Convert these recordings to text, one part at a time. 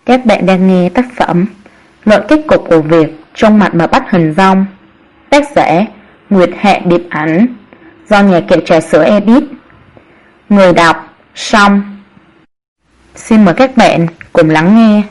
Các bạn đang nghe tác phẩm Luận kết cục của việc trong mặt mà bắt hình dong, tác giả Nguyệt Hạ Điệp Ảnh, do nhà kệ trà sữa edit. Người đọc Song. Xin mời các bạn cùng lắng nghe.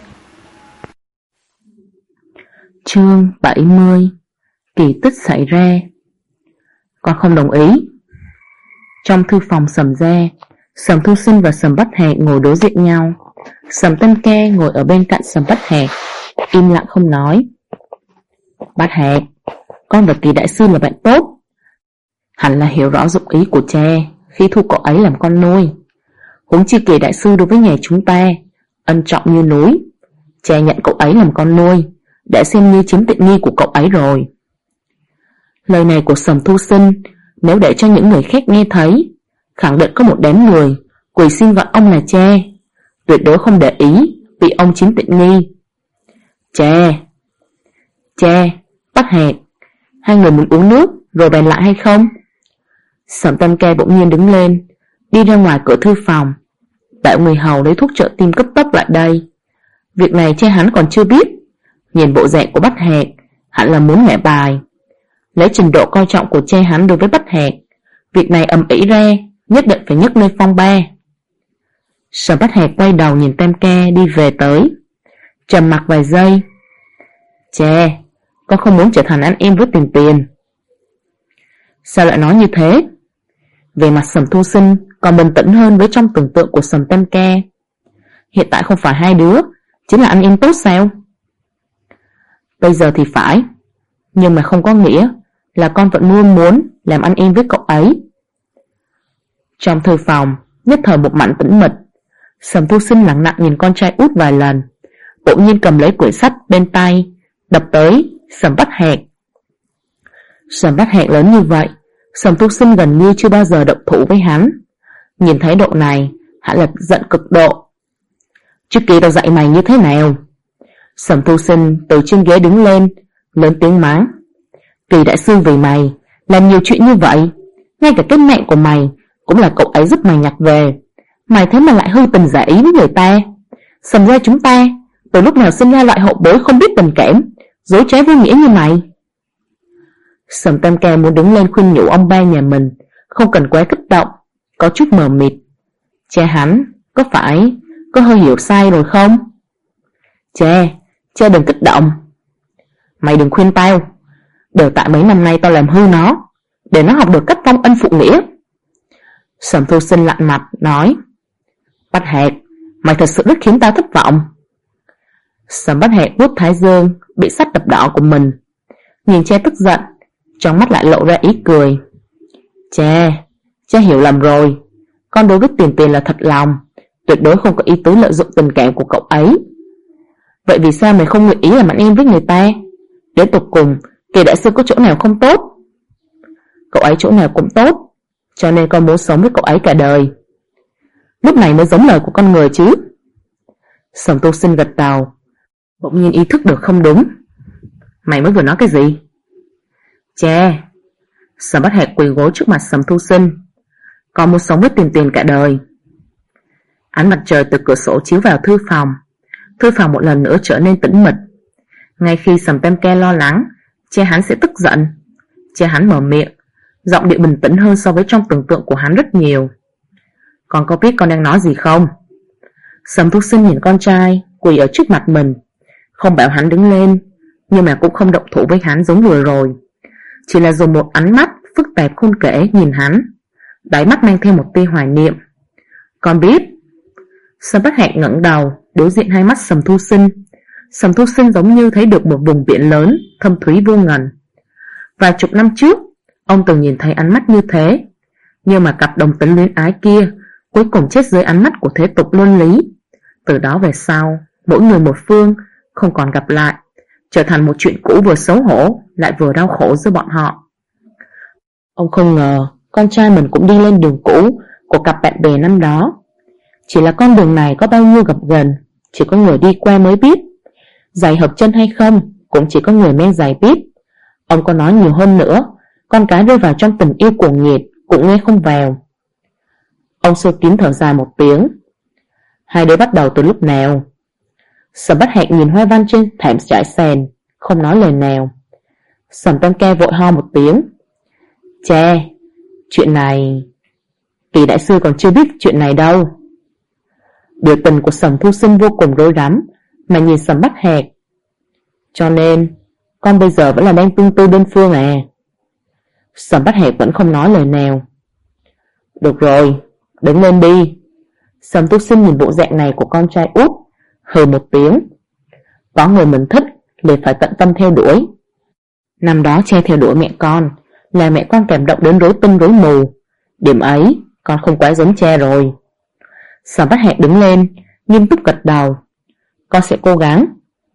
Chương 70. Kỳ tích xảy ra. Con không đồng ý. Trong thư phòng Sầm gia, Sầm Thu Sinh và Sầm Bách Hạc ngồi đối diện nhau. Sầm Tân Ca ngồi ở bên cạnh Sầm Bách Hạc, im lặng không nói. Bách Hạc, con và Kỳ đại sư là bạn tốt, hẳn là hiểu rõ dụng ý của cha khi thu cậu ấy làm con nuôi. Huống chi Kỳ đại sư đối với nhà chúng ta ân trọng như núi. Cha nhận cậu ấy làm con nuôi đã xem như chiếm tiện nghi của cậu ấy rồi. Lời này của Sầm Thu Sinh nếu để cho những người khác nghe thấy, khẳng định có một đám người quỳ xin gọi ông là cha, tuyệt đối không để ý vì ông chiếm tiện nghi. Cha, Bách Hạc, hai người muốn uống nước rồi bàn lại hay không? Sầm Tân Ca bỗng nhiên đứng lên, đi ra ngoài cửa thư phòng, bảo người hầu lấy thuốc trợ tim cấp tốc lại đây. Việc này cha hắn còn chưa biết, nhìn bộ dạng của Bách Hạc hẳn là muốn ngả bài. Lấy trình độ coi trọng của cha hắn đối với Bách Hạc, việc này ầm ĩ ra nhất định phải nhấc lên phong ba. Sầm Bách Hạc quay đầu nhìn Tam Ca đi về tới, trầm mặc vài giây. Cha, con không muốn trở thành anh em với tiền. Sao lại nói như thế? Về mặt Sầm Thu Sinh còn bình tĩnh hơn với trong tưởng tượng của Sầm Tam Ca. Hiện tại không phải hai đứa chính là anh em tốt sao? Bây giờ thì phải, nhưng mà không có nghĩa là con vẫn luôn muốn làm anh em với cậu ấy. Trong thư phòng nhất thời một mảnh tĩnh mịch. Sầm Thu Sinh lặng lặng nhìn con trai út vài lần, bỗng nhiên cầm lấy quyển sách bên tay đập tới Sầm Bách Hạc. Sầm Bách Hạc lớn như vậy, Sầm Thu Sinh gần như chưa bao giờ động thủ với hắn. Nhìn thái độ này hẳn là giận cực độ. Trước kia tao dạy mày như thế nào? Sầm Thu Sinh từ trên ghế đứng lên, lớn tiếng mắng. Kỳ đại sư vì mày làm nhiều chuyện như vậy, ngay cả cái mẹ của mày cũng là cậu ấy giúp mày nhặt về. Mày thế mà lại hư tình giả ý với người ta. Sầm gia chúng ta từ lúc nào sinh ra loại hậu bối không biết tình cảm, dối trá vô nghĩa như mày? Sầm Tam Ca muốn đứng lên khuyên nhủ ông ba nhà mình không cần quá kích động, có chút mờ mịt. Cha hắn có phải có hơi hiểu sai rồi không? Cha đừng kích động. Mày đừng khuyên tao, đều tại mấy năm nay tao làm hư nó, để nó học được cách vong ân phụ nghĩa. Sầm Thu Sinh lạnh mặt nói. Bách Hạc, mày thật sự rất khiến tao thất vọng. Sầm Bách Hạc vuốt thái dương bị sắt đập đỏ của mình, nhìn cha tức giận, trong mắt lại lộ ra ý cười. Cha hiểu lầm rồi, con đối với tiền là thật lòng, tuyệt đối không có ý tứ lợi dụng tình cảm của cậu ấy. Vậy vì sao mày không nguyện ý làm anh em với người ta? Đến tục cùng Kỳ đại sư có chỗ nào không tốt? Cậu ấy chỗ nào cũng tốt, cho nên con muốn sống với cậu ấy cả đời. Lúc này mới giống lời của con người chứ. Sầm Thu Sinh gật đầu, bỗng nhiên ý thức được không đúng. Mày mới vừa nói cái gì? Cha. Sầm Bách Hạc quỳ gối trước mặt Sầm Thu Sinh. Con muốn sống với tiền cả đời. Ánh mặt trời từ cửa sổ chiếu vào thư phòng. Thư phòng một lần nữa trở nên tĩnh mịch. Ngay khi Sầm Tam Ca lo lắng cha hắn sẽ tức giận, cha hắn mở miệng, giọng điệu bình tĩnh hơn so với trong tưởng tượng của hắn rất nhiều. Con có biết con đang nói gì không? Sầm Thu Sinh nhìn con trai quỳ ở trước mặt mình, không bảo hắn đứng lên, nhưng mà cũng không động thủ với hắn giống vừa rồi, chỉ là dùng một ánh mắt phức tạp khôn kể nhìn hắn, đáy mắt mang theo một tia hoài niệm. Con biết. Sầm Bách Hạc ngẩng đầu đối diện hai mắt Sầm Thu Sinh. Sầm Thu Sinh giống như thấy được một vùng biển lớn thâm thúy vô ngần. Vài chục năm trước ông từng nhìn thấy ánh mắt như thế, nhưng mà cặp đồng tính luyến ái kia cuối cùng chết dưới ánh mắt của thế tục luân lý. Từ đó về sau, mỗi người một phương, không còn gặp lại, trở thành một chuyện cũ vừa xấu hổ lại vừa đau khổ giữa bọn họ. Ông không ngờ con trai mình cũng đi lên đường cũ của cặp bạn bè năm đó. Chỉ là con đường này có bao nhiêu gập ghềnh, chỉ có người đi qua mới biết. Giày hợp chân hay không cũng chỉ có người men giày biết. Ông có nói nhiều hơn nữa, con cái rơi vào trong tình yêu cuồng nhiệt cũng nghe không vào. Ông sâu kín thở dài một tiếng. Hai đứa bắt đầu từ lúc nào? Sầm Bách Hạc nhìn hoa văn trên thảm trải sàn, không nói lời nào. Sầm Tam Ca vội ho một tiếng. Cha, chuyện này... Kỳ đại sư còn chưa biết chuyện này đâu. Biểu tình của Sầm Thu Sinh vô cùng rối rắm, mà nhìn Sầm Bách Hạc. Cho nên con bây giờ vẫn là đang tương tư đơn phương à? Sầm Bách Hạc vẫn không nói lời nào. Được rồi, đứng lên đi. Sầm Thu Sinh nhìn bộ dạng này của con trai út, hừ một tiếng. Có người mình thích liền phải tận tâm theo đuổi. Năm đó cha theo đuổi mẹ con, là mẹ con cảm động đến rối tinh rối mù. Điểm ấy con không quá giống cha rồi. Sầm Bách Hạc đứng lên, nghiêm túc gật đầu. Con sẽ cố gắng.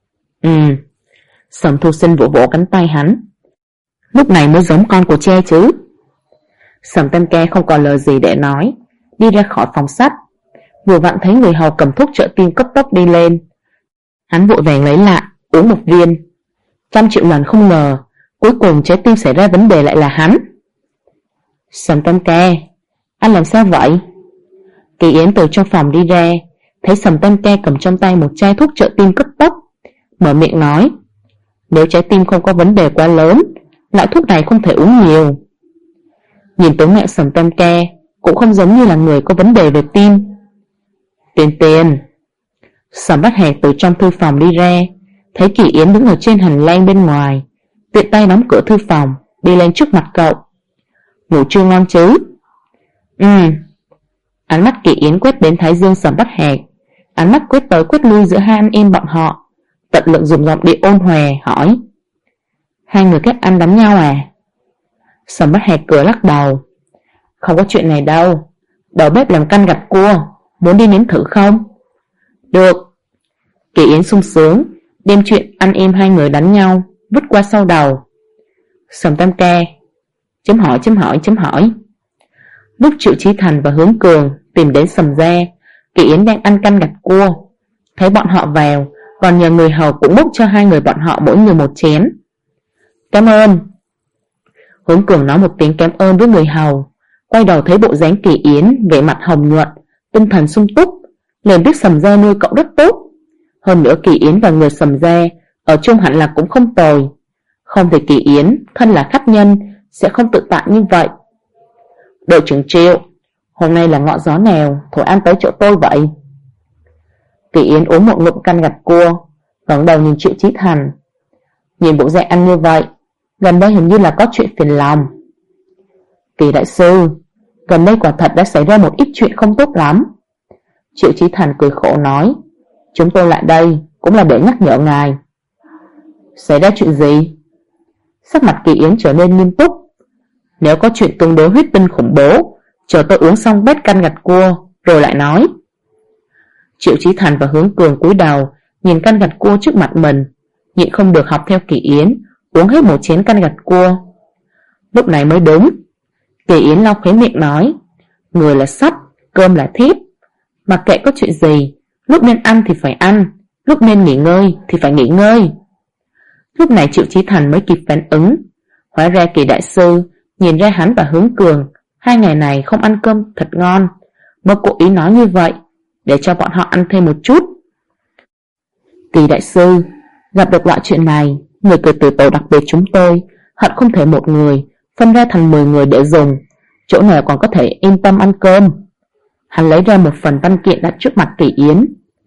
Sầm Thu Sinh vỗ vỗ cánh tay hắn. Lúc này mới giống con của cha chứ. Sầm Tam Ca không còn lời gì để nói, đi ra khỏi phòng sách. Vừa vặn thấy người hầu cầm thuốc trợ tim cấp tốc đi lên. Hắn vội vàng lấy lại, uống một viên. 100 triệu lần không ngờ, cuối cùng trái tim xảy ra vấn đề lại là hắn. Sầm Tam Ca, anh làm sao vậy? Kỳ Yến từ trong phòng đi ra, thấy Sầm Tam Ca cầm trong tay một chai thuốc trợ tim cấp tốc, mở miệng nói. Nếu trái tim không có vấn đề quá lớn, loại thuốc này không thể uống nhiều. Nhìn tướng mạo Sầm Tam Ca cũng không giống như là người có vấn đề về tim. Tiền. Sầm Bách Hạc từ trong thư phòng đi ra, thấy Kỳ Yến đứng ở trên hành lang bên ngoài, tiện tay đóng cửa thư phòng, đi lên trước mặt cậu. Ngủ chưa ngon chứ? Ánh mắt Kỳ Yến quét đến thái dương Sầm Bách Hạc, ánh mắt quét tới quét lui giữa hai anh em bọn họ, tận lượng dùng giọng điệu ôn hòa hỏi. Hai người các anh đánh nhau à? Sầm Bách Hạc cười lắc đầu. Không có chuyện này đâu. Đầu bếp làm canh gạch cua, muốn đi nếm thử không? Được. Kỳ Yến sung sướng, đem chuyện anh em hai người đánh nhau vứt qua sau đầu. Sầm Tam Ca, chấm hỏi. Lúc Triệu Chí Thành và Hướng Cường tìm đến Sầm gia, Kỳ Yến đang ăn canh gạch cua. Thấy bọn họ vào, còn nhờ người hầu cũng múc cho hai người bọn họ mỗi người một chén. Cảm ơn. Hướng Cường nói một tiếng cảm ơn với người hầu, quay đầu thấy bộ dáng Kỳ Yến vẻ mặt hồng nhuận, tinh thần sung túc, liền biết Sầm gia nuôi cậu rất tốt. Hơn nữa Kỳ Yến và người Sầm gia ở chung hẳn là cũng không tồi. Không thì Kỳ Yến thân là khách nhân sẽ không tự tại như vậy. Đội trưởng Triệu, hôm nay là ngọn gió nào thổi ăn tới chỗ tôi vậy? Kỳ Yến uống một ngụm canh gạch cua, ngẩng đầu nhìn Triệu Chí Thành. Nhìn bộ dạng ăn như vậy, gần đây hình như là có chuyện phiền lòng. Kỳ đại sư, gần đây quả thật đã xảy ra một ít chuyện không tốt lắm. Triệu Chí Thành cười khổ nói. Chúng tôi lại đây cũng là để nhắc nhở ngài. Xảy ra chuyện gì? Sắc mặt Kỳ Yến trở nên nghiêm túc. Nếu có chuyện tương đối huyết tinh khủng bố, chờ tôi uống xong bát canh gạch cua rồi lại nói. Triệu Chí Thành và Hướng Cường cúi đầu nhìn canh gạch cua trước mặt mình, nhịn không được học theo Kỳ Yến, uống hết một chén canh gạch cua. Lúc này mới đúng. Kỳ Yến lau khóe miệng nói. Người là sắt, cơm là thép. Mặc kệ có chuyện gì, lúc nên ăn thì phải ăn, lúc nên nghỉ ngơi thì phải nghỉ ngơi. Lúc này Triệu Chí Thành mới kịp phản ứng. Hóa ra Kỳ đại sư nhìn ra hắn và Hướng Cường hai ngày này không ăn cơm thật ngon, mới cố ý nói như vậy để cho bọn họ ăn thêm một chút. Kỳ đại sư, gặp được loại chuyện này, người cười từ tổ đặc biệt chúng tôi hận không thể một người phân ra thành 10 người để dùng, chỗ nào còn có thể yên tâm ăn cơm. Hắn lấy ra một phần văn kiện đặt trước mặt Kỳ Yến.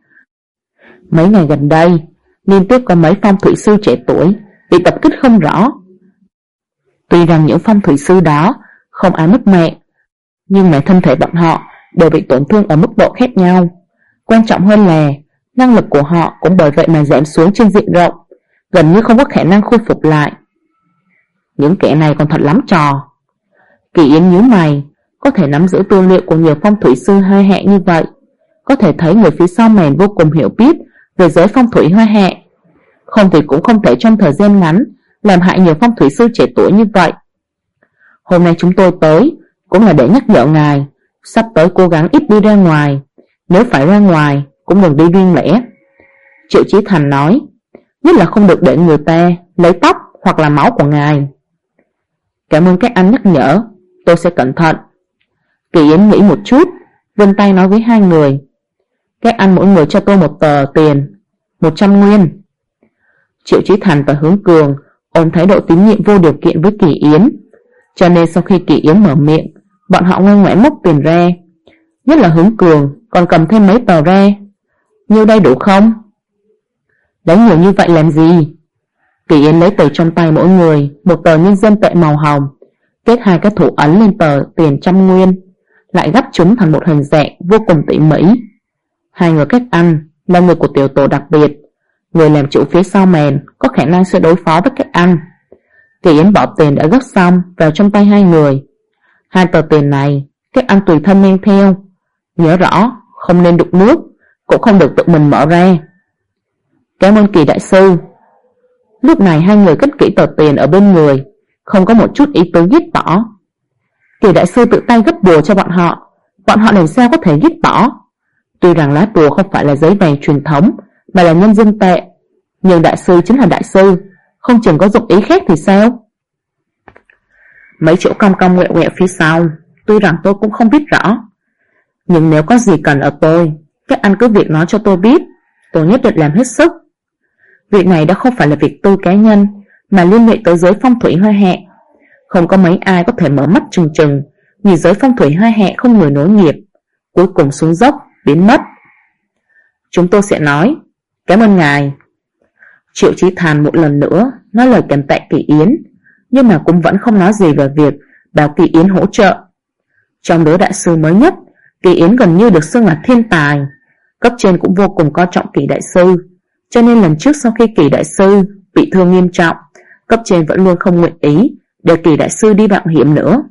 Mấy ngày gần đây, liên tiếp có mấy phong thủy sư trẻ tuổi bị tập kích không rõ. Tuy rằng những phong thủy sư đó không ai mất mạng, nhưng mà thân thể bọn họ đều bị tổn thương ở mức độ khác nhau. Quan trọng hơn là năng lực của họ cũng bởi vậy mà giảm xuống trên diện rộng, gần như không có khả năng khôi phục lại. Những kẻ này còn thật lắm trò. Kỳ Yến nhíu mày, có thể nắm giữ tư liệu của nhiều phong thủy sư hai hệ như vậy, có thể thấy người phía sau màn vô cùng hiểu biết về giới phong thủy hoa hệ. Không thì cũng không thể trong thời gian ngắn làm hại nhiều phong thủy sư trẻ tuổi như vậy. Hôm nay chúng tôi tới cũng là để nhắc nhở ngài, sắp tới cố gắng ít đi ra ngoài, nếu phải ra ngoài cũng đừng đi riêng lẻ. Triệu Chí Thành nói, nhất là không được để người ta lấy tóc hoặc là máu của ngài. Cảm ơn các anh nhắc nhở, tôi sẽ cẩn thận. Kỳ Yến nghĩ một chút, vươn tay nói với hai người, các anh mỗi người cho tôi một tờ tiền, 100 nguyên. Triệu Chí Thành và Hướng Cường ôm thái độ tín nhiệm vô điều kiện với Kỳ Yến, cho nên sau khi Kỳ Yến mở miệng, bọn họ ngoan ngoãn móc tiền ra. Nhất là Hướng Cường còn cầm thêm mấy tờ ra. Nhiêu đây đủ không? Lấy nhiều như vậy làm gì? Kỳ Yến lấy từ trong tay mỗi người một tờ nhân dân tệ màu hồng, kết hai cái thủ ấn lên tờ tiền 100 nguyên, lại gấp chúng thành một hình dạng vô cùng tỉ mỉ. Hai người cách ăn là người của tiểu tổ đặc biệt, người làm chủ phía sau màn có khả năng sẽ đối phó với cách ăn. Kỳ Yến bỏ tiền đã gấp xong vào trong tay hai người. Hai tờ tiền này cách ăn tùy thân mang theo, nhớ rõ không nên đụng nước, cũng không được tự mình mở ra. Cảm ơn Kỳ đại sư. Lúc này hai người cất kỹ tờ tiền ở bên người, không có một chút ý tứ ghét bỏ. Kỳ đại sư tự tay gấp bùa cho bọn họ làm sao có thể ghét bỏ? Tuy rằng lá bùa không phải là giấy vàng truyền thống mà là nhân dân tệ, nhưng đại sư chính là đại sư, không chừng có dụng ý khác thì sao? Mấy chỗ cong cong ngoẹo ngoẹo phía sau, tuy rằng tôi cũng không biết rõ, nhưng nếu có gì cần ở tôi, các anh cứ việc nói cho tôi biết, tôi nhất định làm hết sức. Việc này đã không phải là việc tư cá nhân, mà liên hệ tới giới phong thủy Hoa Hạ. Không có mấy ai có thể mở mắt trừng trừng nhìn giới phong thủy Hoa Hạ không người nối nghiệp, cuối cùng xuống dốc, biến mất. Chúng tôi sẽ nói, cảm ơn ngài. Triệu Chí Thành một lần nữa nói lời cảm tạ Kỳ Yến, nhưng mà cũng vẫn không nói gì về việc bảo Kỳ Yến hỗ trợ. Trong đứa đại sư mới nhất, Kỳ Yến gần như được xưng là thiên tài, cấp trên cũng vô cùng coi trọng Kỳ đại sư, cho nên lần trước sau khi Kỳ đại sư bị thương nghiêm trọng, cấp trên vẫn luôn không nguyện ý để Kỳ đại sư đi mạo hiểm nữa.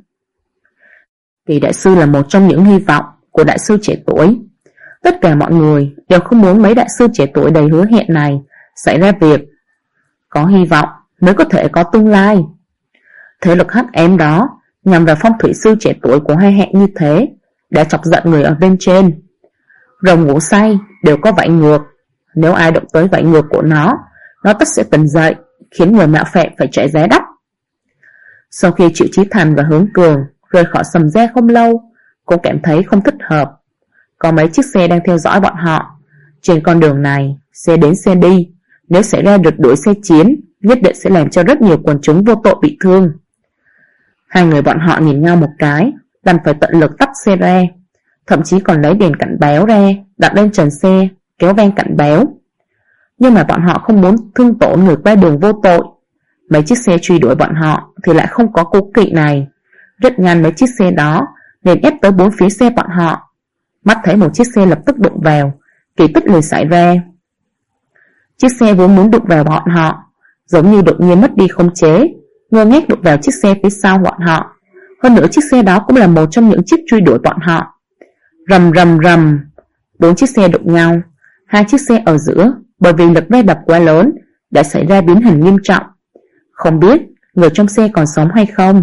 Kỳ đại sư là một trong những hy vọng của đại sư trẻ tuổi. Tất cả mọi người đều không muốn mấy đại sư trẻ tuổi đầy hứa hẹn này xảy ra việc. Có hy vọng mới có thể có tương lai. Thế lực hắc ám đó nhằm vào phong thủy sư trẻ tuổi của hai hạng như thế đã chọc giận người ở bên trên. Rồng ngủ say đều có vảy ngược, nếu ai động tới vảy ngược của nó tất sẽ tỉnh dậy, khiến người mạo phạm phải trả giá đắt. Sau khi Triệu Chí Thành và Hướng Cường rời khỏi Sầm Gia không lâu, cũng cảm thấy không thích hợp. Có mấy chiếc xe đang theo dõi bọn họ. Trên con đường này, xe đến xe đi, nếu xảy ra rượt đuổi xe chiến, nhất định sẽ làm cho rất nhiều quần chúng vô tội bị thương. Hai người bọn họ nhìn nhau một cái, đành phải tận lực tắt xe ra, thậm chí còn lấy đèn cảnh báo ra đặt lên trần xe, kéo van cảnh báo. Nhưng mà bọn họ không muốn thương tổn người qua đường vô tội. Mấy chiếc xe truy đuổi bọn họ thì lại không có cố kỵ này. Rất nhanh mấy chiếc xe đó liền ép tới bốn phía xe bọn họ. Mắt thấy một chiếc xe lập tức đụng vào, kỳ tích liền xảy ra. Chiếc xe vốn muốn đụng vào bọn họ, giống như đột nhiên mất đi khống chế, ngơ ngác đụng vào chiếc xe phía sau bọn họ. Hơn nữa chiếc xe đó cũng là một trong những chiếc truy đuổi bọn họ. Rầm rầm rầm, bốn chiếc xe đụng nhau. Hai chiếc xe ở giữa bởi vì lực va đập quá lớn đã xảy ra biến hình nghiêm trọng. Không biết người trong xe còn sống hay không.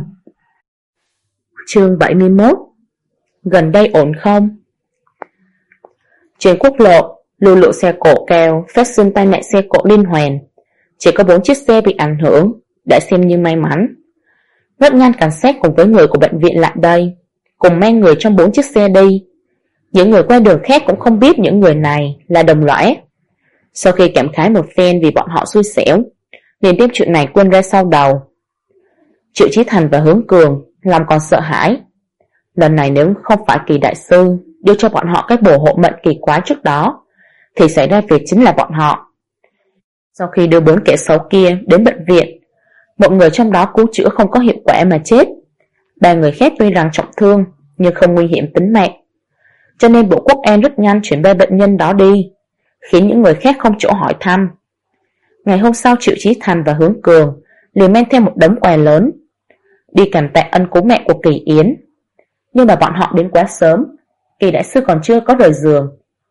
Chương 71. Gần đây ổn không? Trên quốc lộ, lưu lượng xe cộ cao phát sinh tai nạn xe cộ liên hoàn. Chỉ có 4 chiếc xe bị ảnh hưởng, đã xem như may mắn. Rất nhanh cảnh sát cùng với người của bệnh viện lại đây, cùng mang người trong 4 chiếc xe đi. Những người qua đường khác cũng không biết những người này là đồng lõa. Sau khi cảm khái một phen vì bọn họ xui xẻo, liền đem chuyện này quên ra sau đầu. Triệu Chí Thành và Hướng Cường lòng còn sợ hãi. Lần này nếu không phải Kỳ đại sư đưa cho bọn họ cái bùa hộ mệnh kỳ quái trước đó, thì xảy ra việc chính là bọn họ. Sau khi đưa 4 kẻ xấu kia đến bệnh viện, một người trong đó cứu chữa không có hiệu quả mà chết. 3 người khác tuy rằng trọng thương nhưng không nguy hiểm tính mạng, cho nên Bộ Quốc an rất nhanh chuyển 3 bệnh nhân đó đi, khiến những người khác không chỗ hỏi thăm. Ngày hôm sau, Triệu Chí Thành và Hướng Cường liền mang theo một đống quà lớn đi cảm tạ ân cứu mạng của Kỳ Yến. Nhưng mà bọn họ đến quá sớm, Kỳ đại sư còn chưa có rời giường.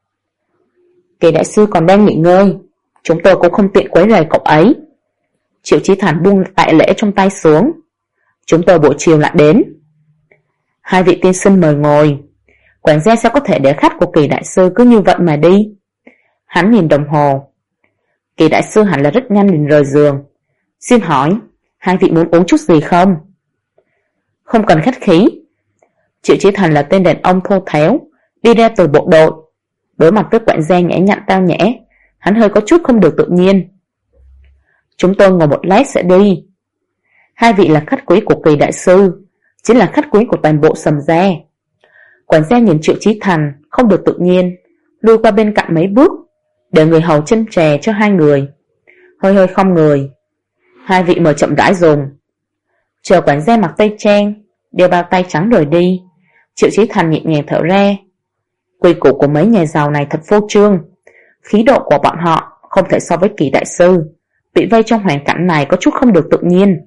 Kỳ đại sư còn đang nghỉ ngơi, chúng tôi cũng không tiện quấy rầy cậu ấy. Triệu Chí Thành buông tạ lễ trong tay xuống. Chúng tôi buổi chiều lại đến. Hai vị tiên sinh mời ngồi. Quản gia sao có thể để khách của Kỳ đại sư cứ như vậy mà đi? Hắn nhìn đồng hồ. Kỳ đại sư hẳn là rất nhanh liền rời giường. Xin hỏi, hai vị muốn uống chút gì không? Không cần khách khí. Triệu Chí Thành là tên đàn ông thô tháo, đi ra từ bộ đội. Đối mặt với quản gia nhã nhặn tao nhã, Hắn hơi có chút không được tự nhiên. Chúng tôi ngồi một lát sẽ đi. Hai vị là khách quý của Kỳ đại sư, chính là khách quý của toàn bộ Sầm gia. Quản gia nhìn Triệu Chí Thành không được tự nhiên, lui qua bên cạnh mấy bước, để người hầu châm trà cho hai người. Hơi không người. Hai vị mời chậm rãi dùng. Chờ quản gia mặc tây trang, đeo bao tay trắng rồi đi, Triệu Chí Thành nhẹ nhàng thở ra. Quy củ của mấy nhà giàu này thật phô trương. Khí độ của bọn họ không thể so với Kỳ đại sư. Bị vây trong hoàn cảnh này có chút không được tự nhiên.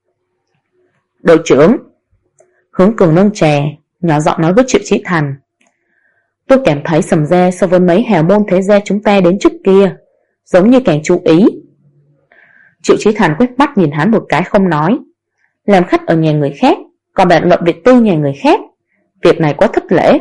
Đội trưởng. Hướng Cường nâng trà, nhỏ giọng nói với Triệu Chí Thành. Tôi cảm thấy Sầm gia so với mấy hào môn thế gia chúng ta đến trước kia giống như càng chú ý. Triệu Chí Thành quét mắt nhìn hắn một cái không nói. Làm khách ở nhà người khác, còn bàn luận việc tư nhà người khác, việc này quá thất lễ.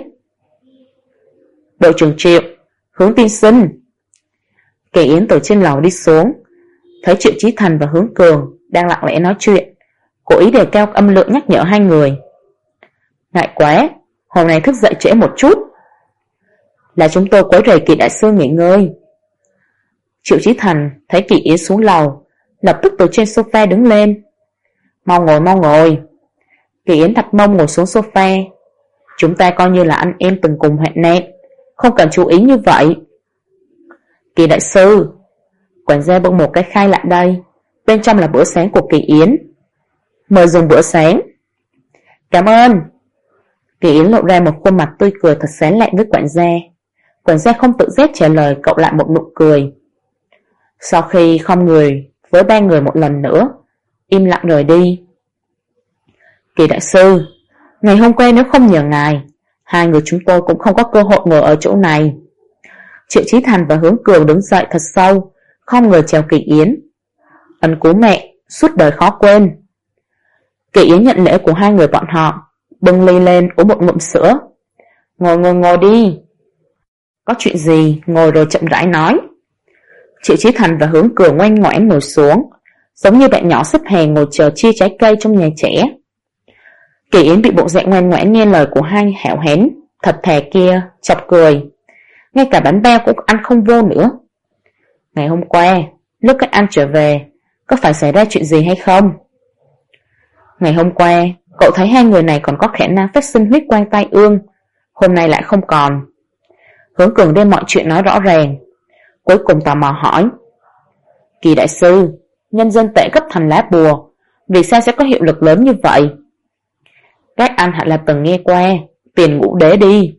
Đội trưởng Triệu, Hướng tiên sinh. Kỳ Yến từ trên lầu đi xuống, thấy Triệu Chí Thành và Hướng Cường đang lặng lẽ nói chuyện, cố ý đề cao âm lượng nhắc nhở hai người. Ngại quá, hôm nay thức dậy trễ một chút. Là chúng tôi quấy rầy Kỳ đại sư nghỉ ngơi. Triệu Chí Thành thấy Kỳ Yến xuống lầu, lập tức từ trên sofa đứng lên. Mau ngồi. Kỳ Yến đặt mông ngồi xuống sofa. Chúng ta coi như là anh em từng cùng hoạn nạn, không cần chú ý như vậy. Kỳ đại sư. Quản gia bưng một cái khay lại đây, bên trong là bữa sáng của Kỳ Yến. Mời dùng bữa sáng. Cảm ơn. Kỳ Yến lộ ra một khuôn mặt tươi cười thật sáng lạng với quản gia. Quản gia không tự giác trả lời cậu lại một nụ cười. Sau khi không người với ba người một lần nữa, im lặng rời đi. Kỳ đại sư, ngày hôm qua nếu không nhờ ngài, hai người chúng tôi cũng không có cơ hội ngồi ở chỗ này. Triệu Chí Thành và Hướng Cường đứng dậy thật sâu, không ngờ chào Kỳ Yến. Ân cứu mẹ, suốt đời khó quên. Kỳ Yến nhận lễ của hai người bọn họ, bưng ly lên uống một ngụm sữa. Ngồi đi. Có chuyện gì, ngồi rồi chậm rãi nói. Triệu Chí Thành và Hướng Cường ngoan ngoãn ngồi xuống, giống như bạn nhỏ xếp hàng ngồi chờ chia trái cây trong nhà trẻ. Kỳ Yến bị bộ dạng ngoan ngoãn nghe lời của hai hẻo hén thật thà kia chọc cười. Ngay cả bánh bao cũng ăn không vô nữa. Ngày hôm qua, lúc các anh trở về, có phải xảy ra chuyện gì hay không? Ngày hôm qua, cậu thấy hai người này còn có khả năng phát sinh huyết quang tai ương, hôm nay lại không còn. Hướng Cường đem mọi chuyện nói rõ ràng, cuối cùng tò mò hỏi. Kỳ đại sư, nhân dân tệ cấp thành lá bùa, vì sao sẽ có hiệu lực lớn như vậy? Các anh hẳn là từng nghe qua tiền ngũ đế đi.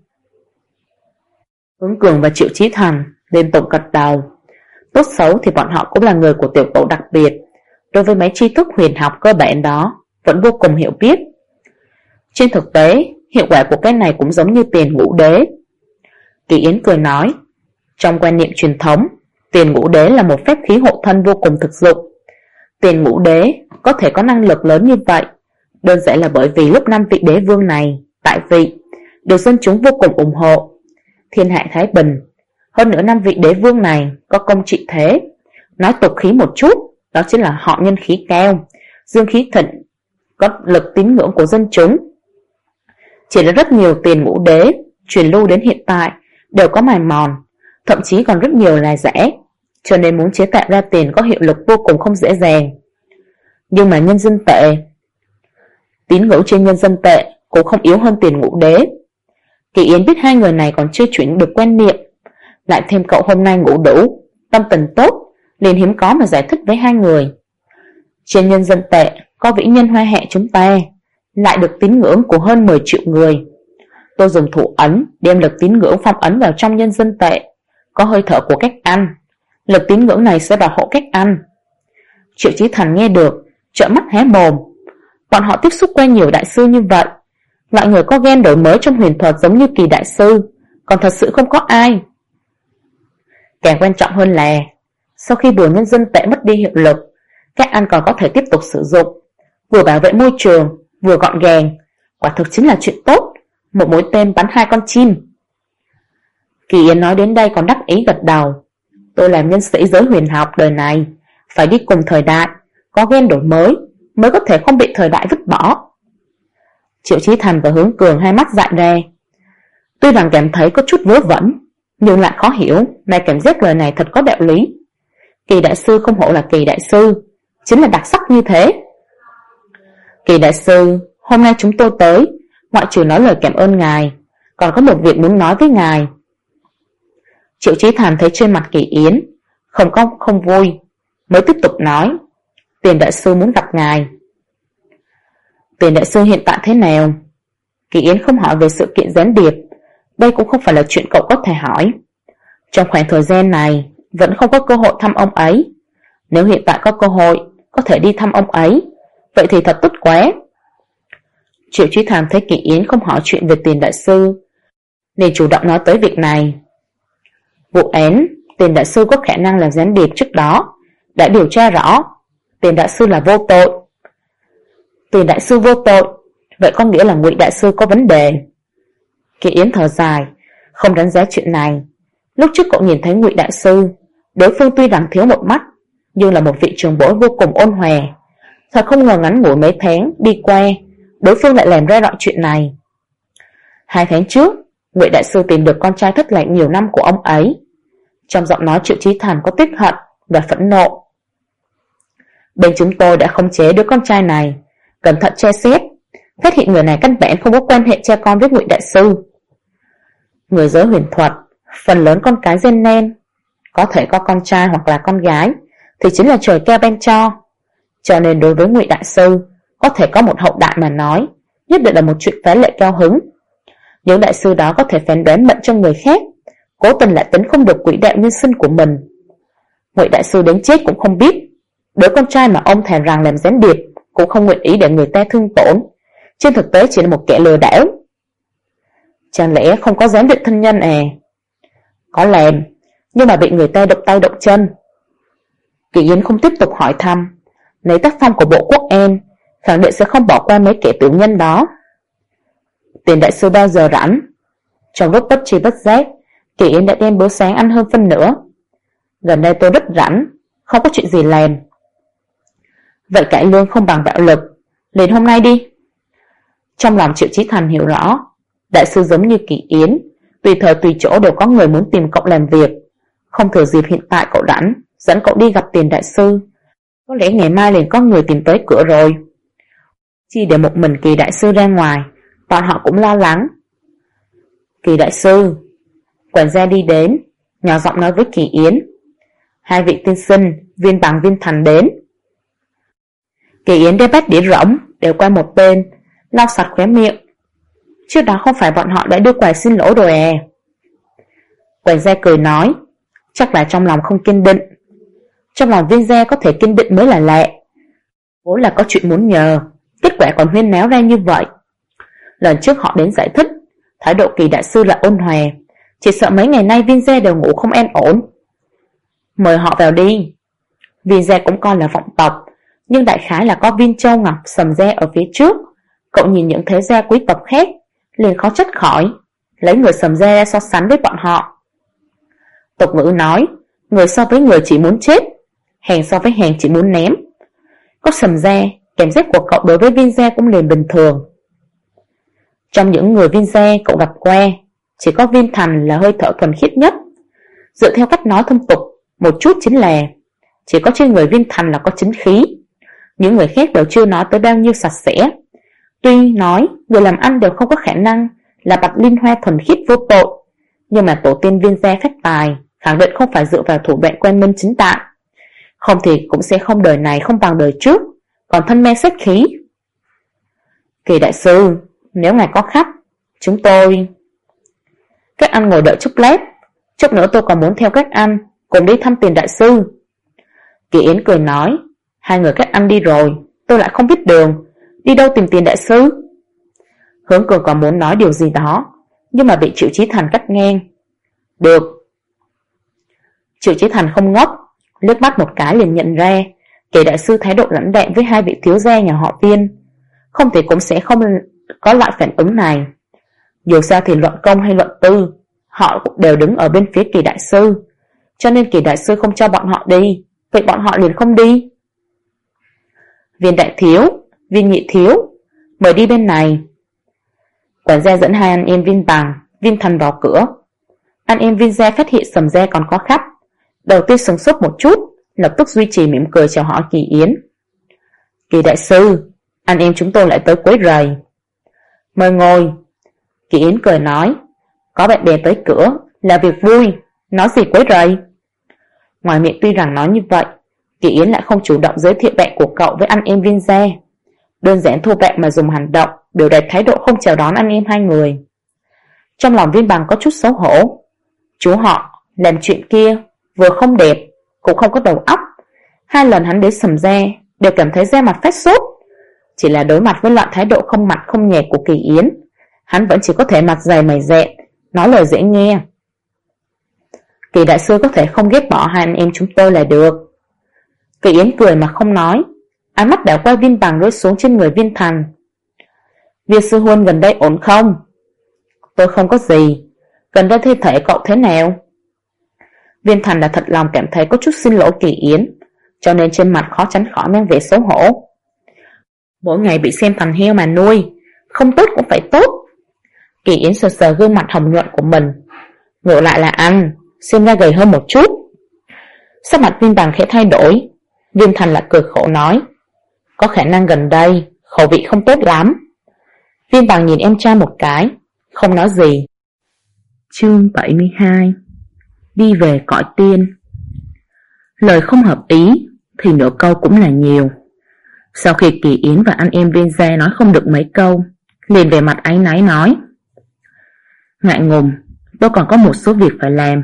Hướng Cường và Triệu Chí Thành liên tục gật đầu. Tốt xấu thì bọn họ cũng là người của tiểu tổ đặc biệt, đối với mấy tri thức huyền học cơ bản đó vẫn vô cùng hiểu biết. Trên thực tế, hiệu quả của cái này cũng giống như tiền ngũ đế. Kỳ Yến cười nói, trong quan niệm truyền thống, tiền ngũ đế là một phép khí hộ thân vô cùng thực dụng. Tiền ngũ đế có thể có năng lực lớn như vậy, đơn giản là bởi vì lúc 5 vị đế vương này tại vị được dân chúng vô cùng ủng hộ, thiên hạ thái bình. Hơn nữa 5 vị đế vương này có công trị thế, nói tục khí một chút, đó chính là họ nhân khí cao, dương khí thịnh, có lực tín ngưỡng của dân chúng. Chỉ là rất nhiều tiền ngũ đế truyền lưu đến hiện tại đều có mài mòn, thậm chí còn rất nhiều là giả, cho nên muốn chế tạo ra tiền có hiệu lực vô cùng không dễ dàng. Nhưng mà nhân dân tệ, tín ngưỡng trên nhân dân tệ cũng không yếu hơn tiền ngũ đế. Kỳ Yến biết hai người này còn chưa chuyển được quan niệm, lại thêm cậu hôm nay ngủ đủ, tâm tình tốt, liền hiếm có mà giải thích với hai người. Trên nhân dân tệ có vĩ nhân hoa hạ chúng ta, lại được tín ngưỡng của hơn 10 triệu người. Tôi dùng thủ ấn đem lực tín ngưỡng phong ấn vào trong nhân dân tệ, có hơi thở của các anh, lực tín ngưỡng này sẽ bảo hộ các anh. Triệu Chí Thành nghe được, trợn mắt hé mồm. Bọn họ tiếp xúc qua nhiều đại sư như vậy, loại người có gen đổi mới trong huyền thuật giống như Kỳ đại sư còn thật sự không có ai. Càng quan trọng hơn là sau khi bùa nhân dân tệ mất đi hiệu lực, các anh còn có thể tiếp tục sử dụng, vừa bảo vệ môi trường vừa gọn gàng, quả thực chính là chuyện tốt, một mũi tên bắn hai con chim. Kỳ Yến nói đến đây còn đắc ý gật đầu. Tôi làm nhân sĩ giới huyền học đời này phải đi cùng thời đại, có gen đổi mới mới có thể không bị thời đại vứt bỏ. Triệu Chí Thành và Hướng Cường hai mắt dại ra. Tuy rằng cảm thấy có chút vớ vẩn, nhưng lại khó hiểu, lại cảm giác lời này thật có đạo lý. Kỳ đại sư không hổ là Kỳ đại sư, chính là đặc sắc như thế. Kỳ đại sư, hôm nay chúng tôi tới, ngoại trừ nói lời cảm ơn ngài, còn có một việc muốn nói với ngài. Triệu Chí Thành thấy trên mặt Kỳ Yến không vui, mới tiếp tục nói, Tiền đại sư muốn gặp ngài. Tiền đại sư hiện tại thế nào? Kỳ Yến không hỏi về sự kiện gián điệp, đây cũng không phải là chuyện cậu có thể hỏi. Trong khoảng thời gian này vẫn không có cơ hội thăm ông ấy. Nếu hiện tại có cơ hội có thể đi thăm ông ấy, vậy thì thật tốt quá. Triệu Chí Thành thấy Kỳ Yến không hỏi chuyện về Tiền đại sư, nên chủ động nói tới việc này. Vụ án Tiền đại sư có khả năng là gián điệp trước đó đã điều tra rõ, Tiền đại sư là vô tội. Tiền đại sư vô tội, vậy có nghĩa là Ngụy đại sư có vấn đề. Kỳ Yến thở dài, không đánh giá chuyện này. Lúc trước cậu nhìn thấy Ngụy đại sư, đối phương tuy rằng thiếu một mắt, nhưng là một vị trưởng bối vô cùng ôn hòa. Thật không ngờ ngắn ngủi mấy tháng đi qua, đối phương lại làm ra loại chuyện này. 2 tháng trước, Ngụy đại sư tìm được con trai thất lạc nhiều năm của ông ấy. Trong giọng nói Triệu Chí Thành có tiếc hận và phẫn nộ. Bên chúng tôi đã khống chế đứa con trai này, cẩn thận tra xét, phát hiện người này căn bản không có quan hệ cha con với Ngụy đại sư. Người giới huyền thuật, phần lớn con cái gen nên, có thể có con trai hoặc là con gái, thì chính là trời cao ban cho. Cho nên đối với Ngụy đại sư, có thể có một hậu đại mà nói, nhất định là một chuyện phá lệ cao hứng. Những đại sư đó có thể phán đoán mệnh cho người khác, cố tình lại tính không được quỹ đạo nhân sinh của mình. Ngụy đại sư đến chết cũng không biết, đứa con trai mà ông thề rằng làm gián điệp cũng không nguyện ý để người ta thương tổn, trên thực tế chỉ là một kẻ lừa đảo. Chẳng lẽ không có gián điệp thân nhân à? Có làm, nhưng mà bị người ta động tay động chân. Kỳ Yến không tiếp tục hỏi thăm, lấy tác phong của Bộ Quốc an, khẳng định sẽ không bỏ qua mấy kẻ tiểu nhân đó. Tiền đại sư bao giờ rảnh? Trong lúc bất tri bất giác, Kỳ Yến đã đem bữa sáng ăn hơn phân nửa. Gần đây tôi rất rảnh, không có chuyện gì làm. Vậy cải lương không bằng bạo lực, liền hôm nay đi. Trong lòng Triệu Chí Thành hiểu rõ, đại sư giống như Kỳ Yến, tùy thời tùy chỗ đều có người muốn tìm cậu làm việc. Không thừa dịp hiện tại cậu rảnh, dẫn cậu đi gặp Tiền đại sư. Có lẽ ngày mai liền có người tìm tới cửa rồi. Chỉ để một mình Kỳ đại sư ra ngoài, bọn họ cũng lo lắng. Kỳ đại sư, quản gia đi đến, nhỏ giọng nói với Kỳ Yến, 2 vị tiên sinh, Viên Bằng Viên Thành đến. Kỳ Yến đem bát đĩa rỗng đều qua một bên, lau sạch khóe miệng. Trước đó không phải bọn họ đã đưa quà xin lỗi rồi à? Quản gia cười nói, chắc là trong lòng không kiên định. Trong lòng Viên gia có thể kiên định mới là lạ. Vốn là có chuyện muốn nhờ, kết quả còn huyên náo ra như vậy. Lần trước họ đến giải thích, thái độ Kỳ đại sư là ôn hòa, chỉ sợ mấy ngày nay Viên gia đều ngủ không an ổn. Mời họ vào đi. Viên gia cũng coi là vọng tộc, nhưng đại khái là có Viên Châu Ngọc Sầm gia ở phía trước. Cậu nhìn những thế gia quý tộc khác, liền khó trách khỏi lấy người Sầm gia ra so sánh với bọn họ. Tục ngữ nói, người so với người chỉ muốn chết, hàng so với hàng chỉ muốn ném. Có Sầm gia, cảm giác của cậu đối với Viên gia cũng liền bình thường. Trong những người Viên gia cậu gặp qua, chỉ có Viên Thành là hơi thở thuần khiết nhất. Dựa theo cách nói thông tục một chút chính là chỉ có trên người Viên Thành là có chính khí. Những người khác đều chưa nói tới bao nhiêu sạch sẽ. Tuy nói người làm ăn đều không có khả năng là bạch linh hoa thuần khiết vô tội, nhưng mà tổ tiên Viên gia phát tài, khẳng định không phải dựa vào thủ đoạn quan minh chính đại. Không thì cũng sẽ không đời này không bằng đời trước, còn thân me sát khí. Kỳ đại sư, nếu ngài có khách, chúng tôi... Các anh ngồi đợi chút lát, chút nữa tôi còn muốn theo các anh cùng đi thăm Tiền đại sư. Kỳ Yến cười nói, 2 người các anh đi rồi, tôi lại không biết đường, đi đâu tìm Tiền đại sư? Hướng Cường còn muốn nói điều gì đó, nhưng mà bị Triệu Chí Thành cắt ngang. Được. Triệu Chí Thành không ngốc, liếc mắt một cái liền nhận ra Kỳ đại sư thái độ lãnh đạm với 2 vị thiếu gia nhà họ Viên, không thì cũng sẽ không có loại phản ứng này. Dù sao thì luận công hay luận tư, họ cũng đều đứng ở bên phía Kỳ đại sư, cho nên Kỳ đại sư không cho bọn họ đi, vậy bọn họ liền không đi. Viên đại thiếu, Viên nhị thiếu, mời đi bên này. Quản gia dẫn 2 anh em Viên Bằng, Viên Thành vào cửa. Anh em Viên Gia phát hiện Sầm Gia còn có khách, đầu tiên sửng sốt một chút, lập tức duy trì mỉm cười chào hỏi Kỳ Yến. Kỳ đại sư, anh em chúng tôi lại tới quấy rầy. Mời ngồi. Kỳ Yến cười nói, có bạn bè tới cửa là việc vui, nói gì quấy rầy. Ngoài miệng tuy rằng nói như vậy, Kỳ Yến lại không chủ động giới thiệu bạn của cậu với anh em Viên Gia, đơn giản thô bạo mà dùng hành động biểu đạt thái độ không chào đón anh em hai người. Trong lòng Viên Bằng có chút xấu hổ. Chú họ làm chuyện kia vừa không đẹp, cũng không có đầu óc. 2 lần hắn đến Sầm Gia đều cảm thấy da mặt phát sốt. Chỉ là đối mặt với loại thái độ không mặt không nhẹ của Kỳ Yến, hắn vẫn chỉ có thể mặt dày mày dẹn, nói lời dễ nghe. Kỳ đại sư có thể không ghét bỏ hai anh em chúng tôi là được. Kỳ Yến cười mà không nói, ánh mắt đảo qua Viên Bằng rơi xuống trên người Viên Thành. Viên sư huynh gần đây ổn không? Tôi không có gì. Gần đây thi thể cậu thế nào? Viên Thành là thật lòng cảm thấy có chút xin lỗi Kỳ Yến, cho nên trên mặt khó tránh khỏi mang vẻ xấu hổ. Mỗi ngày bị xem thành heo mà nuôi, không tốt cũng phải tốt. Kỳ Yến sờ sờ gương mặt hồng nhuận của mình. Ngược lại là anh, xem ra gầy hơn một chút. Sắc mặt Viên Bằng khẽ thay đổi. Viên Thành lại cười khổ nói, có khả năng gần đây khẩu vị không tốt lắm. Viên Bằng nhìn em trai một cái, không nói gì. Chương 72. Đi về cõi tiên. Lời không hợp ý thì nửa câu cũng là nhiều. Sau khi Kỳ Yến và anh em Viên Gia nói không được mấy câu, liền về mặt áy náy nói, ngại ngùng, tôi còn có một số việc phải làm.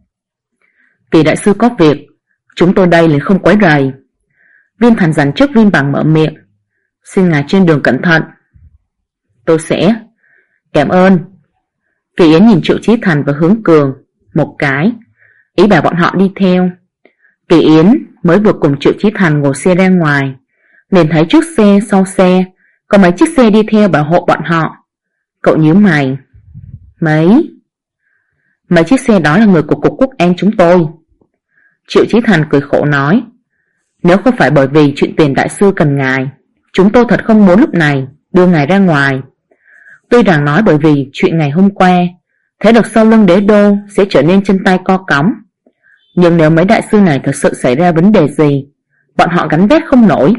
Kỳ đại sư có việc, chúng tôi đây liền không quấy rầy. Viên Thành dặn trước Viên Bằng mở miệng, xin ngài trên đường cẩn thận. Tôi sẽ. Cảm ơn. Kỳ Yến nhìn Triệu Chí Thành và Hướng Cường một cái, ý bảo bọn họ đi theo. Kỳ Yến mới vừa cùng Triệu Chí Thành ngồi xe ra ngoài, liền thấy trước xe sau xe có mấy chiếc xe đi theo bảo hộ bọn họ. Cậu nhíu mày. Mấy chiếc xe đó là người của Cục Quốc an chúng tôi. Triệu Chí Thành cười khổ nói, nếu không phải bởi vì chuyện tiền đại sư cần ngài, chúng tôi thật không muốn lúc này đưa ngài ra ngoài. Tuy rằng nói bởi vì chuyện ngày hôm qua, thế lực sau lưng đế đô sẽ trở nên chân tay co cóng, nhưng nếu mấy đại sư này thật sự xảy ra vấn đề gì, bọn họ gánh vác không nổi.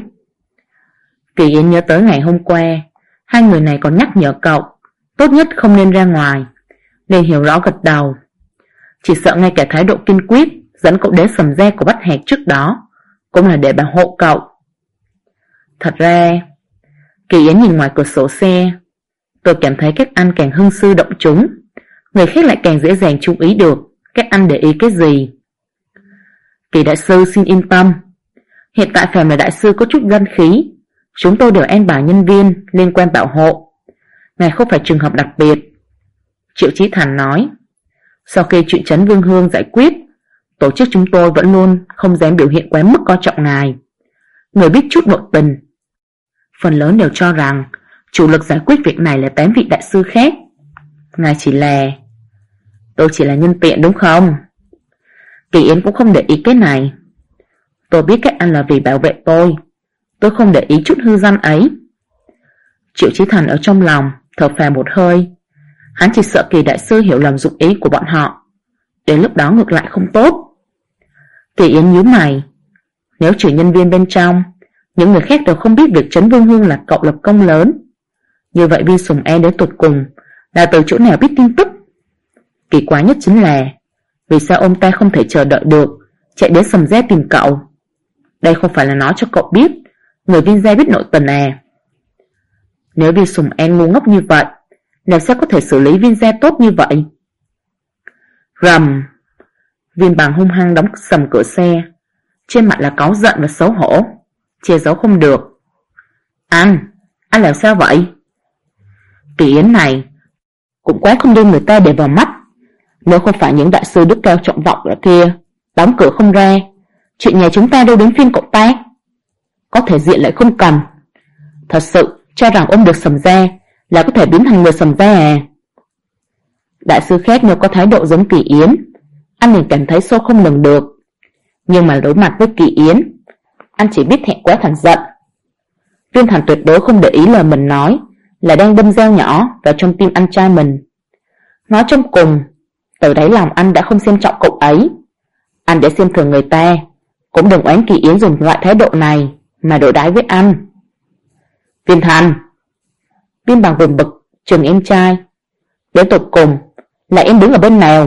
Kỳ Yến nhớ tới ngày hôm qua, hai người này còn nhắc nhở cậu tốt nhất không nên ra ngoài, liền hiểu rõ gật đầu. Chỉ sợ ngay cả thái độ kiên quyết dẫn cậu đến Sầm Gia của Bách Hạc trước đó cũng là để bảo hộ cậu. Thật ra, Kỳ Yến nhìn ngoài cửa sổ xe, tôi cảm thấy các anh càng hưng sư động chúng, người khác lại càng dễ dàng chú ý được các anh để ý cái gì. Kỳ đại sư xin yên tâm, hiện tại phàm là đại sư có chút danh khí, chúng tôi đều an bài nhân viên liên quan bảo hộ. Ngài không phải trường hợp đặc biệt. Triệu Chí Thành nói, sau khi chuyện Trấn Vương Hương giải quyết, tổ chức chúng tôi vẫn luôn không dám biểu hiện quá mức coi trọng ngài. Người biết chút nội tình, phần lớn đều cho rằng chủ lực giải quyết việc này là 8 vị đại sư khác. Ngài chỉ là... Tôi chỉ là nhân tiện đúng không? Kỳ Yến cũng không để ý cái này. Tôi biết các anh là vì bảo vệ tôi không để ý chút hư danh ấy. Triệu Chí Thành ở trong lòng thở phào một hơi. Hắn chỉ sợ Kỳ đại sư hiểu lầm dụng ý của bọn họ, đến lúc đó ngược lại không tốt. Kỳ Yến nhíu mày. Nếu trừ nhân viên bên trong, những người khác đều không biết việc Trấn Vương Hương là cậu lập công lớn, như vậy Viên Sùng An đến tột cùng là từ chỗ nào biết tin tức? Kỳ quái nhất chính là vì sao ông ta không thể chờ đợi được, chạy đến Sầm Gia tìm cậu? Đây không phải là nói cho cậu biết người Viên gia biết nội tình à? Nếu Viên Sùng An ngu ngốc như vậy, làm sao có thể xử lý Viên gia tốt như vậy? Rầm. Viên Bằng hung hăng đóng sầm cửa xe, trên mặt là cáu giận và xấu hổ, che giấu không được. Anh làm sao vậy? Kỳ Yến này cũng quá không đem người ta để vào mắt. Nếu không phải những đại sư đức cao trọng vọng ở kia đóng cửa không ra, chuyện nhà chúng ta đâu đến phiên cậu ta. Có thể diện lại không cần. Thật sự cho rằng ôm được Sầm Gia là có thể biến thành người Sầm Gia à? Đại sư khác nếu có thái độ giống Kỳ Yến, anh liền cảm thấy sâu không lường được. Nhưng mà đối mặt với Kỳ Yến, anh chỉ biết thẹn quá thành giận. Viên Thành tuyệt đối không để ý lời mình nói là đang đâm dao nhỏ vào trong tim anh trai mình. Nói trong cùng, Từ đáy lòng anh đã không xem trọng cậu ấy. Anh đã xem thường người ta, cũng đừng oán Kỳ Yến dùng loại thái độ này mà đối đãi với anh. Viên Thành. Viên Bằng buồn bực chừng em trai. Đến tột cùng là em đứng ở bên nào?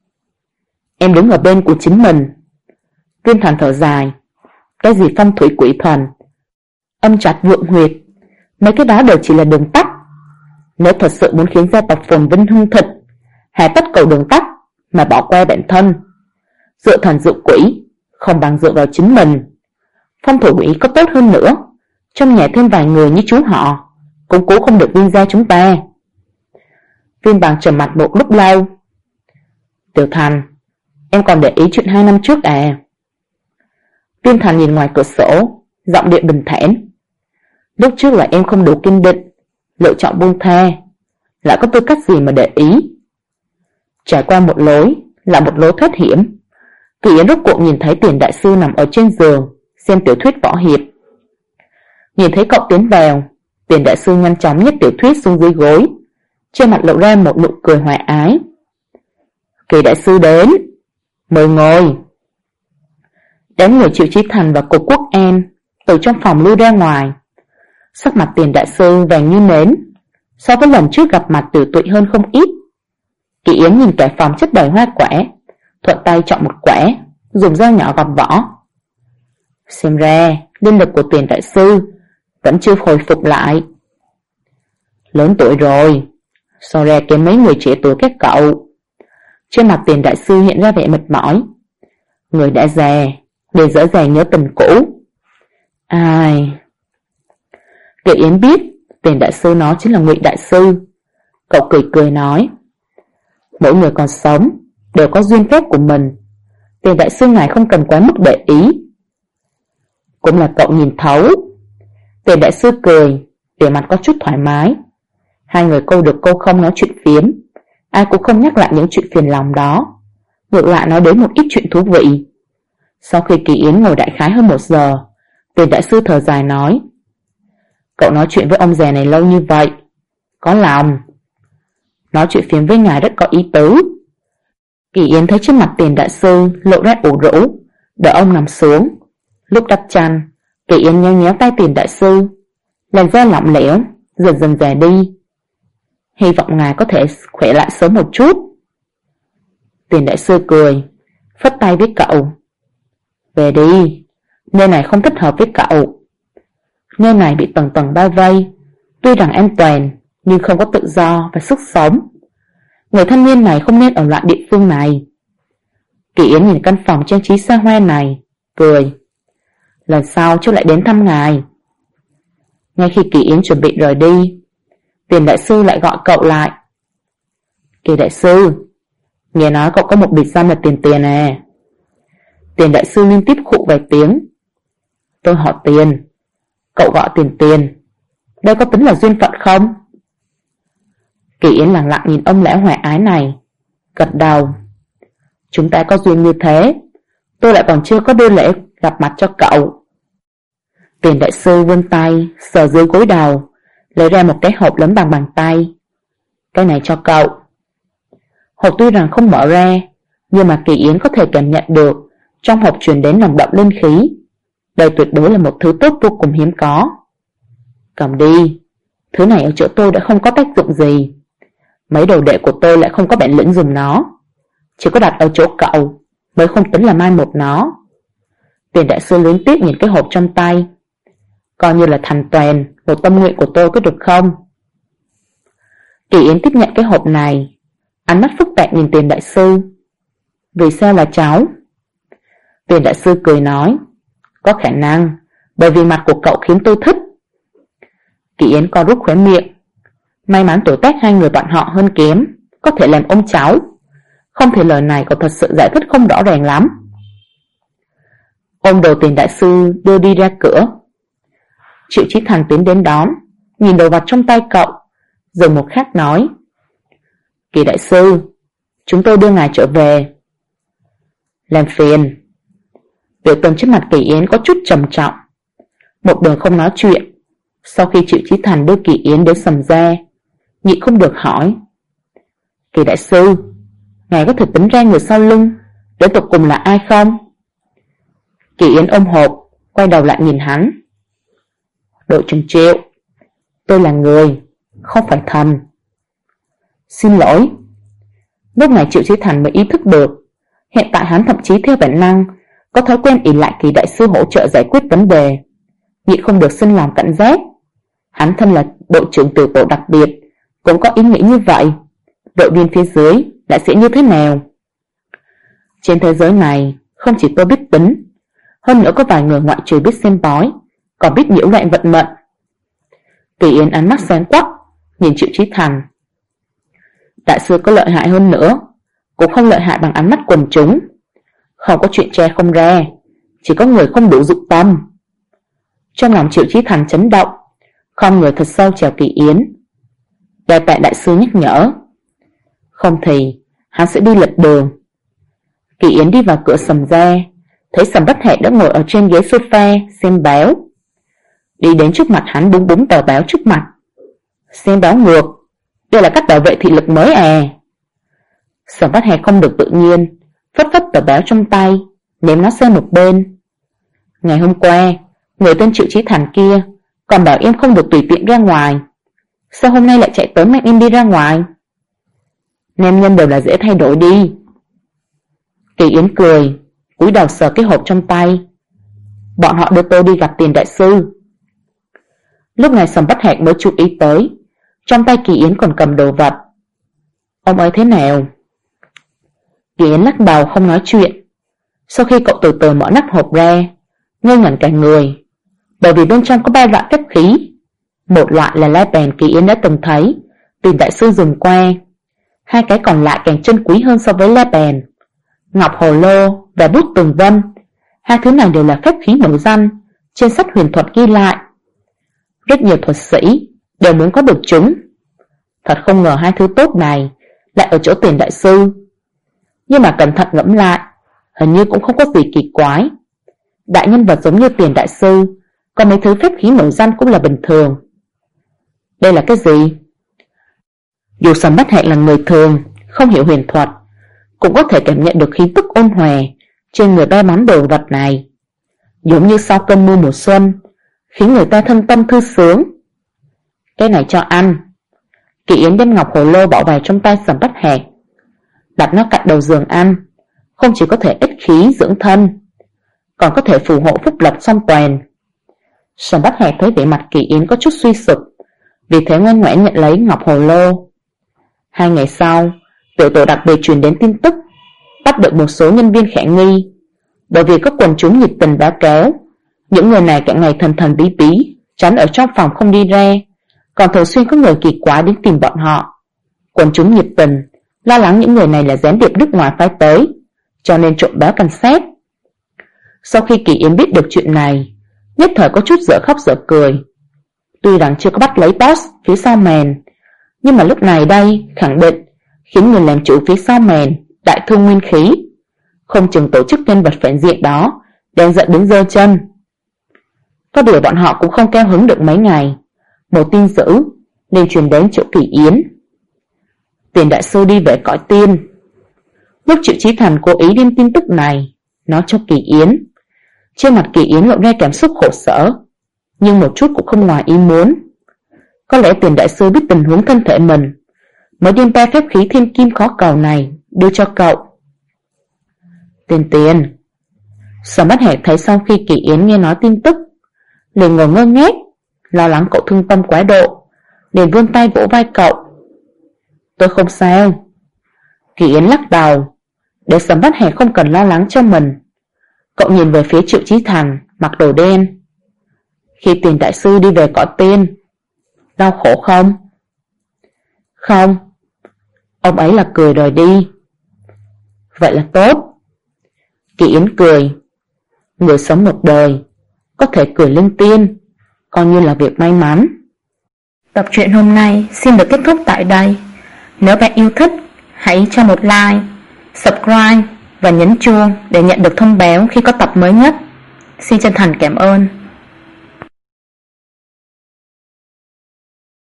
Em đứng ở bên của chính mình. Viên Thành thở dài. Cái gì phong thủy quỷ thần, âm trạch vượng huyệt, mấy cái đó đều chỉ là đường tắt. Nếu thật sự muốn khiến gia tộc phồn vinh hưng thịnh, hà tất cầu đường tắt mà bỏ qua bản thân. Dựa thần dựa quỷ không bằng dựa vào chính mình. Phong thủy quỷ có tốt hơn nữa, trong nhà thêm vài người như chú họ cũng cứu không được Viên gia chúng ta. Viên Bằng trầm mặt một lúc lâu. Tiểu Thành, em còn để ý chuyện 2 năm trước à? Viên Thành nhìn ngoài cửa sổ, giọng điệu bình thản. Lúc trước là em không đủ kiên định, lựa chọn buông tha, lại có tư cách gì mà để ý. Trải qua một lối là một lối thoát hiểm, Kỳ Yến rốt cuộc nhìn thấy Tiền đại sư nằm ở trên giường xem tiểu thuyết võ hiệp. Nhìn thấy cậu tiến vào, Tiền đại sư nhanh chóng nhét tiểu thuyết xuống dưới gối, trên mặt lộ ra một nụ cười hòa ái. Kỳ đại sư đến, mời ngồi. Đám người Triệu Chí Thành và Cục Quốc An từ trong phòng lui ra ngoài. Sắc mặt Tiền đại sư vàng như nến, so với lần trước gặp mặt tiểu tụy hơn không ít. Kỳ Yến nhìn cả phòng chất đầy hoa quả, thuận tay chọn một quả, dùng dao nhỏ gọt vỏ. Xem ra linh lực của Tiền đại sư vẫn chưa hồi phục lại. Lớn tuổi rồi, so ra kém mấy người trẻ tuổi các cậu. Trên mặt Tiền đại sư hiện ra vẻ mệt mỏi. Người đã già, để dễ dàng nhớ tình cũ. Ai... Kỳ Yến biết Tiền đại sư nó chính là Ngụy đại sư. Cậu cười cười nói, mỗi người còn sống đều có duyên phép của mình, Tiền đại sư ngài không cần quá mức để ý. Cũng là cậu nhìn thấu. Tiền đại sư cười, vẻ mặt có chút thoải mái. Hai người câu được câu không nói chuyện phiếm, ai cũng không nhắc lại những chuyện phiền lòng đó, ngược lại nói đến một ít chuyện thú vị. Sau khi Kỳ Yến ngồi đại khái hơn 1 giờ, Tiền đại sư thở dài nói, cậu nói chuyện với ông già này lâu như vậy, có lòng. Nói chuyện phiếm với ngài rất có ý tứ. Kỳ Yến thấy trên mặt Tiền đại sư lộ ra ủ rũ, đỡ ông nằm xuống. Lúc đắp chăn, Kỳ Yến nhéo nhéo tay Tiền đại sư, làn da lỏng lẻo dần dần già đi. Hy vọng ngài có thể khỏe lại sớm một chút. Tiền đại sư cười, phất tay với cậu. Về đi, nơi này không thích hợp với cậu. Nơi này bị tầng tầng bao vây, tuy rằng an toàn nhưng không có tự do và sức sống. Người thanh niên này không nên ở loại địa phương này. Kỳ Yến nhìn căn phòng trang trí xa hoa này, cười. Lần sau cháu lại đến thăm ngài. Ngay khi Kỳ Yến chuẩn bị rời đi, Tiền đại sư lại gọi cậu lại. Kỳ đại sư, nghe nói cậu có một biệt danh là Tiền Tiền à? Tiền đại sư liên tiếp khụ vài tiếng. Tôi họ Tiền, cậu gọi Tiền Tiền, đây có tính là duyên phận không? Kỳ Yến lặng lặng nhìn ông lão hòa ái này, gật đầu. Chúng ta có duyên như thế, tôi lại còn chưa có đưa lễ gặp mặt cho cậu. Tiền đại sư vươn tay sờ dưới gối đầu, lấy ra một cái hộp lớn bằng bàn tay. Cái này cho cậu. Hộp tuy rằng không mở ra, nhưng mà Kỳ Yến có thể cảm nhận được trong hộp truyền đến nồng đậm linh khí. Đây tuyệt đối là một thứ tốt vô cùng hiếm có. Cầm đi, thứ này ở chỗ tôi đã không có tác dụng gì. Mấy đồ đệ của tôi lại không có bản lĩnh dùng nó, chỉ có đặt ở chỗ cậu mới không tính là mai một nó. Tiền đại sư luyến tiếc nhìn cái hộp trong tay. Coi như là thành toàn một tâm nguyện của tôi có được không? Kỳ Yến tiếp nhận cái hộp này, ánh mắt phức tạp nhìn Tiền đại sư. Vì sao là cháu? Tiền đại sư cười nói, có khả năng bởi vì mặt của cậu khiến tôi thích. Kỳ Yến co rút khóe miệng. May mắn tuổi tác hai người bọn họ hơn kém, có thể làm ông cháu. Không thì lời này cậu thật sự giải thích không rõ ràng lắm. Ôm đồ Tiền đại sư đưa đi ra cửa. Triệu Chí Thành tiến đến đón, nhìn đồ vật trong tay cậu, dừng một khắc nói, Kỳ đại sư, chúng tôi đưa ngài trở về. Làm phiền. Biểu tình trước mặt Kỳ Yến có chút trầm trọng. Một đường không nói chuyện. Sau khi Triệu Chí Thành đưa Kỳ Yến đến Sầm gia, nhịn không được hỏi, Kỳ đại sư, ngài có thể tính ra người sau lưng đến tột cùng là ai không? Kỳ Yến ôm hộp, quay đầu lại nhìn hắn. Đội trưởng Triệu, tôi là người, không phải thần. Xin lỗi. Lúc này Triệu Chí Thành mới ý thức được, hiện tại hắn thậm chí theo bản năng có thói quen ỷ lại Kỳ đại sư hỗ trợ giải quyết vấn đề, nhịn không được sinh lòng cảnh giác. Hắn thân là đội trưởng tiểu tổ đặc biệt, cũng có ý nghĩ như vậy. Đội viên phía dưới lại sẽ như thế nào? Trên thế giới này không chỉ tôi biết tính, hơn nữa có vài người ngoại trừ biết xem bói, còn biết nhiễu loạn vận mệnh. Kỳ Yến ánh mắt sáng quắc nhìn Triệu Chí Thành. Đại sư có lợi hại hơn nữa, cũng không lợi hại bằng ánh mắt quần chúng. Không có chuyện che không ra, chỉ có người không đủ dụng tâm. Trong lòng Triệu Chí Thành chấn động, không người thật sâu chào Kỳ Yến. Đa tạ đại sư nhắc nhở, không thì hắn sẽ đi lệch đường. Kỳ Yến đi vào cửa Sầm ra, thấy Sầm Bất Hẹ đã ngồi ở trên ghế sofa xem báo. Đi đến trước mặt hắn búng búng tờ báo trước mặt. Xem báo ngược, đây là cách bảo vệ thị lực mới à? Sầm Bất Hẹ không được tự nhiên, phất phất tờ báo trong tay, ném nó sang một bên. Ngày hôm qua, người tên Triệu Chí Thành kia còn bảo em không được tùy tiện ra ngoài, sao hôm nay lại chạy tới mang em đi ra ngoài? Nam nhân đều là dễ thay đổi đi. Kỳ Yến cười, cúi đầu sờ cái hộp trong tay. Bọn họ đưa tôi đi gặp Tiền đại sư. Lúc này Sầm Bất Hạc mới chú ý tới, trong tay Kỳ Yến còn cầm đồ vật. Ông ấy thế nào? Kỳ Yến lắc đầu không nói chuyện. Sau khi cậu từ từ mở nắp hộp ra, ngây ngẩn cả người, bởi vì bên trong có 3 loại phép khí. Một loại là la bàn Kỳ Yến đã từng thấy Tiền đại sư dùng qua, 2 cái còn lại càng chân quý hơn so với la bàn. Ngọc hồ lô và bút tường vân, 2 thứ này đều là phép khí nổi danh trên sách huyền thuật ghi lại. Rất nhiều thuật sĩ đều muốn có được chúng. Thật không ngờ 2 thứ tốt này lại ở chỗ Tiền đại sư. Nhưng mà cẩn thận ngẫm lại, hình như cũng không có gì kỳ quái. Đại nhân vật giống như Tiền đại sư, còn mấy thứ phép khí nổi danh cũng là bình thường. Đây là cái gì? Dù Sầm Bất Hạnh là người thường, không hiểu huyền thuật, cũng có thể cảm nhận được khí tức ôn hòa trên người 3 món đồ vật này, giống như sau cơn mưa mùa xuân, khiến người ta thân tâm thư sướng. Cái này cho ăn. Kỳ Yến đem ngọc hồ lô bỏ vào trong tay Sầm Bất Hạc, đặt nó cạnh đầu giường ăn. Không chỉ có thể ích khí dưỡng thân, còn có thể phù hộ phúc lộc song toàn. Sầm Bất Hạc thấy vẻ mặt Kỳ Yến có chút suy sụp, vì thế ngoan ngoãn nhận lấy ngọc hồ lô. 2 ngày sau, tiểu tổ đặc biệt truyền đến tin tức bắt được một số nhân viên khả nghi, bởi vì có quần chúng nhiệt tình báo cáo những người này cả ngày thần thần bí bí tránh ở trong phòng không đi ra, còn thường xuyên có người kỳ quái đến tìm bọn họ. Quần chúng nhiệt tình lo lắng những người này là gián điệp nước ngoài phái tới, cho nên trộm báo cảnh sát. Sau khi Kỳ Yến biết được chuyện này, nhất thời có chút dở khóc dở cười. Tuy rằng chưa có bắt lấy boss phía sau màn, nhưng mà lúc này đây khẳng định khiến người làm chủ phía sau màn đại thương nguyên khí, không chừng tổ chức nhân vật phản diện đó đang giận đến giơ chân. Có điều bọn họ cũng không cao hứng được mấy ngày, một tin dữ liền truyền đến chỗ Kỳ Yến. Tiền đại sư đi về cõi tiên. Lúc Triệu Chí Thành cố ý đem tin tức này nói cho Kỳ Yến, trên mặt Kỳ Yến lộ ra cảm xúc khổ sở, nhưng một chút cũng không ngoài ý muốn. Có lẽ Tiền đại sư biết tình huống thân thể mình, mới đem 3 phép khí thiên kim khó cầu này đưa cho cậu. Tiền. Sầm Bất Hạc thấy sau khi Kỳ Yến nghe nói tin tức, liền ngồi ngơ ngác, lo lắng cậu thương tâm quá độ, liền vươn tay vỗ vai cậu. Tôi không sao. Kỳ Yến lắc đầu, để Sầm Bất Hạc không cần lo lắng cho mình. Cậu nhìn về phía Triệu Chí Thành mặc đồ đen. Khi Tiền đại sư đi về cõi tiên, đau khổ không? Không. Ông ấy là cười rời đi. Vậy là tốt. Kỳ Yến cười. Người sống một đời, có thể cười linh tiên, coi như là việc may mắn. Tập truyện hôm nay xin được kết thúc tại đây. Nếu bạn yêu thích, hãy cho một like, subscribe và nhấn chuông để nhận được thông báo khi có tập mới nhất. Xin chân thành cảm ơn.